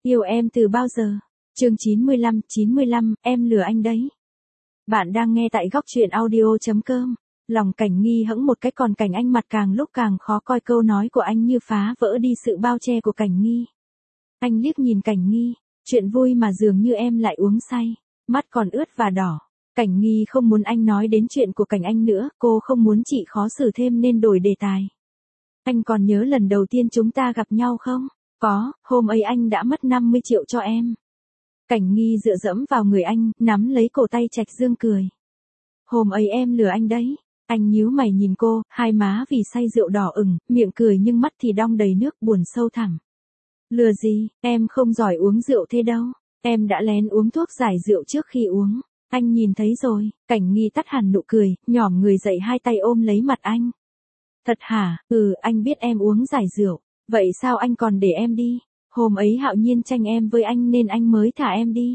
Yêu em từ bao giờ? Chương 95, em lừa anh đấy. Bạn đang nghe tại góc truyện audio.com. Lòng Cảnh Nghi hững một cái, còn Cảnh Anh mặt càng lúc càng khó coi, câu nói của anh như phá vỡ đi sự bao che của Cảnh Nghi. Anh liếc nhìn Cảnh Nghi, chuyện vui mà dường như em lại uống say, mắt còn ướt và đỏ. Cảnh Nghi không muốn anh nói đến chuyện của Cảnh Anh nữa, cô không muốn chị khó xử thêm nên đổi đề tài. Anh còn nhớ lần đầu tiên chúng ta gặp nhau không? Có, hôm ấy anh đã mất 50 triệu cho em. Cảnh Nghi dựa dẫm vào người anh, nắm lấy cổ tay Trạch Dương cười. Hôm ấy em lừa anh đấy. Anh nhíu mày nhìn cô, hai má vì say rượu đỏ ửng, miệng cười nhưng mắt thì đong đầy nước buồn sâu thẳm. Lừa gì, em không giỏi uống rượu thế đâu. Em đã lén uống thuốc giải rượu trước khi uống. Anh nhìn thấy rồi. Cảnh Nghi tắt hẳn nụ cười, nhỏm người dậy, hai tay ôm lấy mặt anh. Thật hả? Anh biết em uống giải rượu. Vậy sao anh còn để em đi? Hôm ấy Hạo Nhiên tranh em với anh nên anh mới thả em đi.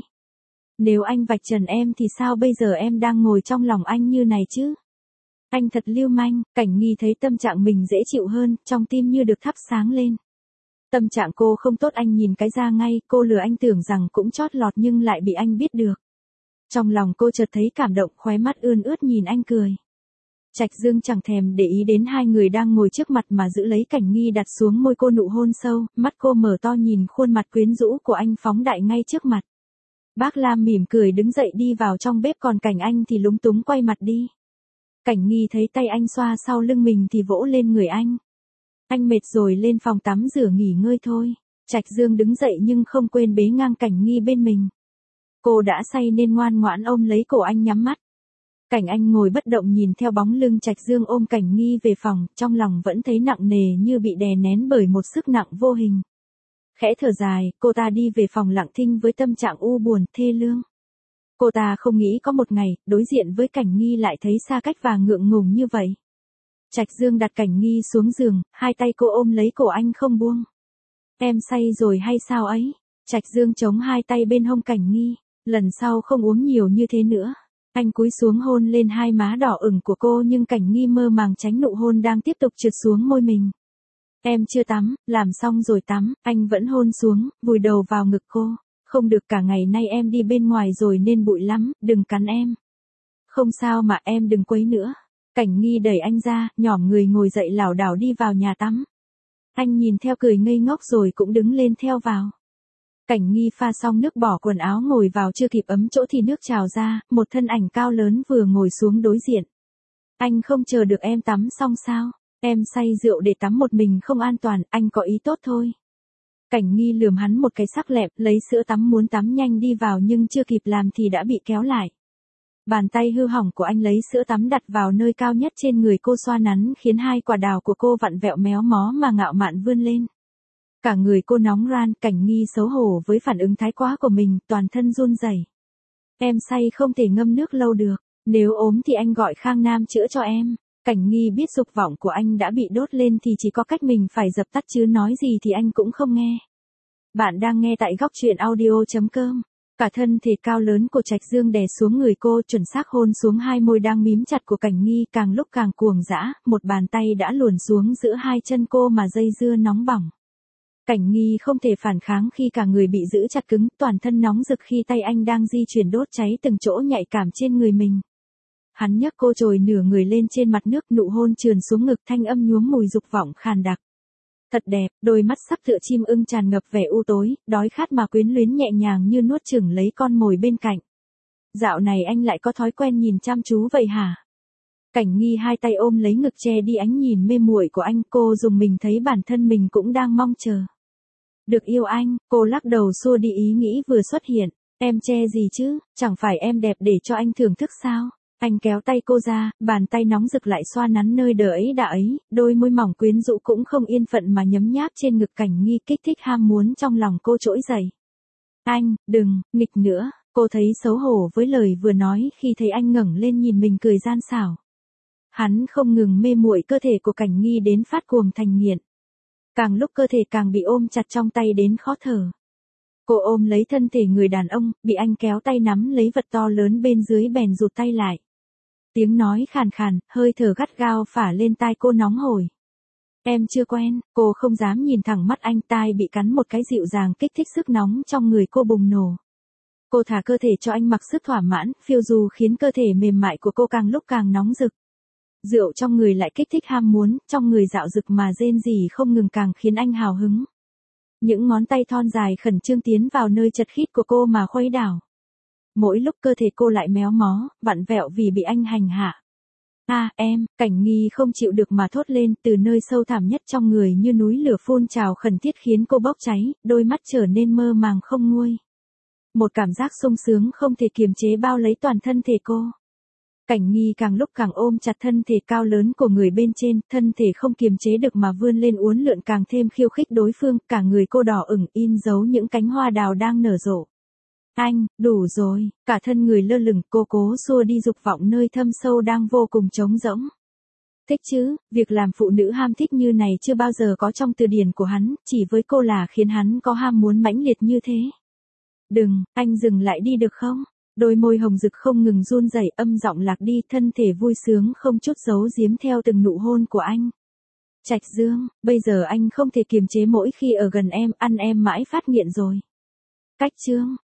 Nếu anh vạch trần em thì sao bây giờ em đang ngồi trong lòng anh như này chứ? Anh thật lưu manh. Cảnh Nghi thấy tâm trạng mình dễ chịu hơn, trong tim như được thắp sáng lên. Tâm trạng cô không tốt anh nhìn cái ra ngay, cô lừa anh tưởng rằng cũng chót lọt nhưng lại bị anh biết được. Trong lòng cô chợt thấy cảm động, khóe mắt ươn ướt nhìn anh cười. Trạch Dương chẳng thèm để ý đến hai người đang ngồi trước mặt mà giữ lấy Cảnh Nghi đặt xuống môi cô nụ hôn sâu, mắt cô mở to nhìn khuôn mặt quyến rũ của anh phóng đại ngay trước mặt. Bác Lam mỉm cười đứng dậy đi vào trong bếp, còn Cảnh Anh thì lúng túng quay mặt đi. Cảnh Nghi thấy tay anh xoa sau lưng mình thì vỗ lên người anh. Anh mệt rồi, lên phòng tắm rửa nghỉ ngơi thôi. Trạch Dương đứng dậy nhưng không quên bế ngang Cảnh Nghi bên mình. Cô đã say nên ngoan ngoãn ôm lấy cổ anh nhắm mắt. Cảnh Anh ngồi bất động nhìn theo bóng lưng Trạch Dương ôm Cảnh Nghi về phòng, trong lòng vẫn thấy nặng nề như bị đè nén bởi một sức nặng vô hình. Khẽ thở dài, cô ta đi về phòng lặng thinh với tâm trạng u buồn, thê lương. Cô ta không nghĩ có một ngày, đối diện với Cảnh Nghi lại thấy xa cách và ngượng ngùng như vậy. Trạch Dương đặt Cảnh Nghi xuống giường, hai tay cô ôm lấy cổ anh không buông. Em say rồi hay sao ấy? Trạch Dương chống hai tay bên hông Cảnh Nghi, lần sau không uống nhiều như thế nữa. Anh cúi xuống hôn lên hai má đỏ ửng của cô nhưng Cảnh Nghi mơ màng tránh nụ hôn đang tiếp tục trượt xuống môi mình. Em chưa tắm, làm xong rồi tắm, anh vẫn hôn xuống, vùi đầu vào ngực cô. Không được, cả ngày nay em đi bên ngoài rồi nên bụi lắm, đừng cắn em. Không sao mà, em đừng quấy nữa. Cảnh Nghi đẩy anh ra, nhỏm người ngồi dậy lảo đảo đi vào nhà tắm. Anh nhìn theo cười ngây ngốc rồi cũng đứng lên theo vào. Cảnh Nghi pha xong nước bỏ quần áo ngồi vào, chưa kịp ấm chỗ thì nước trào ra, một thân ảnh cao lớn vừa ngồi xuống đối diện. Anh không chờ được em tắm xong sao? Em say rượu để tắm một mình không an toàn, anh có ý tốt thôi. Cảnh Nghi lườm hắn một cái sắc lẹm, lấy sữa tắm muốn tắm nhanh đi vào nhưng chưa kịp làm thì đã bị kéo lại. Bàn tay hư hỏng của anh lấy sữa tắm đặt vào nơi cao nhất trên người cô, xoa nắn khiến hai quả đào của cô vặn vẹo méo mó mà ngạo mạn vươn lên. Cả người cô nóng ran, Cảnh Nghi xấu hổ với phản ứng thái quá của mình, toàn thân run rẩy. Em say không thể ngâm nước lâu được, nếu ốm thì anh gọi Khang Nam chữa cho em. Cảnh Nghi biết dục vọng của anh đã bị đốt lên thì chỉ có cách mình phải dập tắt, chứ nói gì thì anh cũng không nghe. Bạn đang nghe tại góc truyện audio.com. Cả thân thể cao lớn của Trạch Dương đè xuống người cô, chuẩn xác hôn xuống hai môi đang mím chặt của Cảnh Nghi, càng lúc càng cuồng dã, một bàn tay đã luồn xuống giữa hai chân cô mà dây dưa nóng bỏng. Cảnh Nghi không thể phản kháng khi cả người bị giữ chặt cứng, toàn thân nóng rực khi tay anh đang di chuyển đốt cháy từng chỗ nhạy cảm trên người mình. Hắn nhấc cô trồi nửa người lên trên mặt nước, nụ hôn trườn xuống ngực, thanh âm nhuốm mùi dục vọng khàn đặc. Thật đẹp, đôi mắt sắc tựa chim ưng tràn ngập vẻ u tối, đói khát mà quyến luyến, nhẹ nhàng như nuốt chửng lấy con mồi bên cạnh. Dạo này anh lại có thói quen nhìn chăm chú vậy hả? Cảnh Nghi hai tay ôm lấy ngực che đi ánh nhìn mê muội của anh, cô dùng mình thấy bản thân mình cũng đang mong chờ được yêu anh. Cô lắc đầu xua đi ý nghĩ vừa xuất hiện. Em che gì chứ, chẳng phải em đẹp để cho anh thưởng thức sao? Anh kéo tay cô ra, bàn tay nóng rực lại xoa nắn nơi đờ ấy đà ấy, đôi môi mỏng quyến rũ cũng không yên phận mà nhấm nháp trên ngực Cảnh Nghi, kích thích ham muốn trong lòng cô trỗi dậy. Anh, đừng, nghịch nữa. Cô thấy xấu hổ với lời vừa nói khi thấy anh ngẩng lên nhìn mình cười gian xảo. Hắn không ngừng mê muội cơ thể của Cảnh Nghi đến phát cuồng thành nghiện. Càng lúc cơ thể càng bị ôm chặt trong tay đến khó thở. Cô ôm lấy thân thể người đàn ông, bị anh kéo tay nắm lấy vật to lớn bên dưới bèn rụt tay lại. Tiếng nói khàn khàn, hơi thở gắt gao phả lên tai cô nóng hổi. Em chưa quen, cô không dám nhìn thẳng mắt anh, tai bị cắn một cái dịu dàng kích thích sức nóng trong người cô bùng nổ. Cô thả cơ thể cho anh mặc sức thỏa mãn, phiêu du khiến cơ thể mềm mại của cô càng lúc càng nóng rực. Rượu trong người lại kích thích ham muốn, trong người dạo rực mà rên rỉ không ngừng càng khiến anh hào hứng. Những ngón tay thon dài khẩn trương tiến vào nơi chật khít của cô mà khuấy đảo. Mỗi lúc cơ thể cô lại méo mó, vặn vẹo vì bị anh hành hạ. Em, Cảnh Nghi không chịu được mà thốt lên, từ nơi sâu thẳm nhất trong người như núi lửa phun trào khẩn thiết khiến cô bốc cháy, đôi mắt trở nên mơ màng không nguôi. Một cảm giác sung sướng không thể kiềm chế bao lấy toàn thân thể cô. Cảnh Nghi càng lúc càng ôm chặt thân thể cao lớn của người bên trên, thân thể không kiềm chế được mà vươn lên uốn lượn càng thêm khiêu khích đối phương, cả người cô đỏ ửng in dấu những cánh hoa đào đang nở rộ. Anh, đủ rồi, cả thân người lơ lửng, cô cố xua đi dục vọng nơi thâm sâu đang vô cùng trống rỗng. Thích chứ, việc làm phụ nữ ham thích như này chưa bao giờ có trong từ điển của hắn, chỉ với cô là khiến hắn có ham muốn mãnh liệt như thế. Đừng, anh dừng lại đi được không? Đôi môi hồng rực không ngừng run rẩy, âm giọng lạc đi, thân thể vui sướng không chút giấu giếm theo từng nụ hôn của anh. Trạch Dương, bây giờ anh không thể kiềm chế mỗi khi ở gần em, ăn em mãi phát nghiện rồi. Cách Chương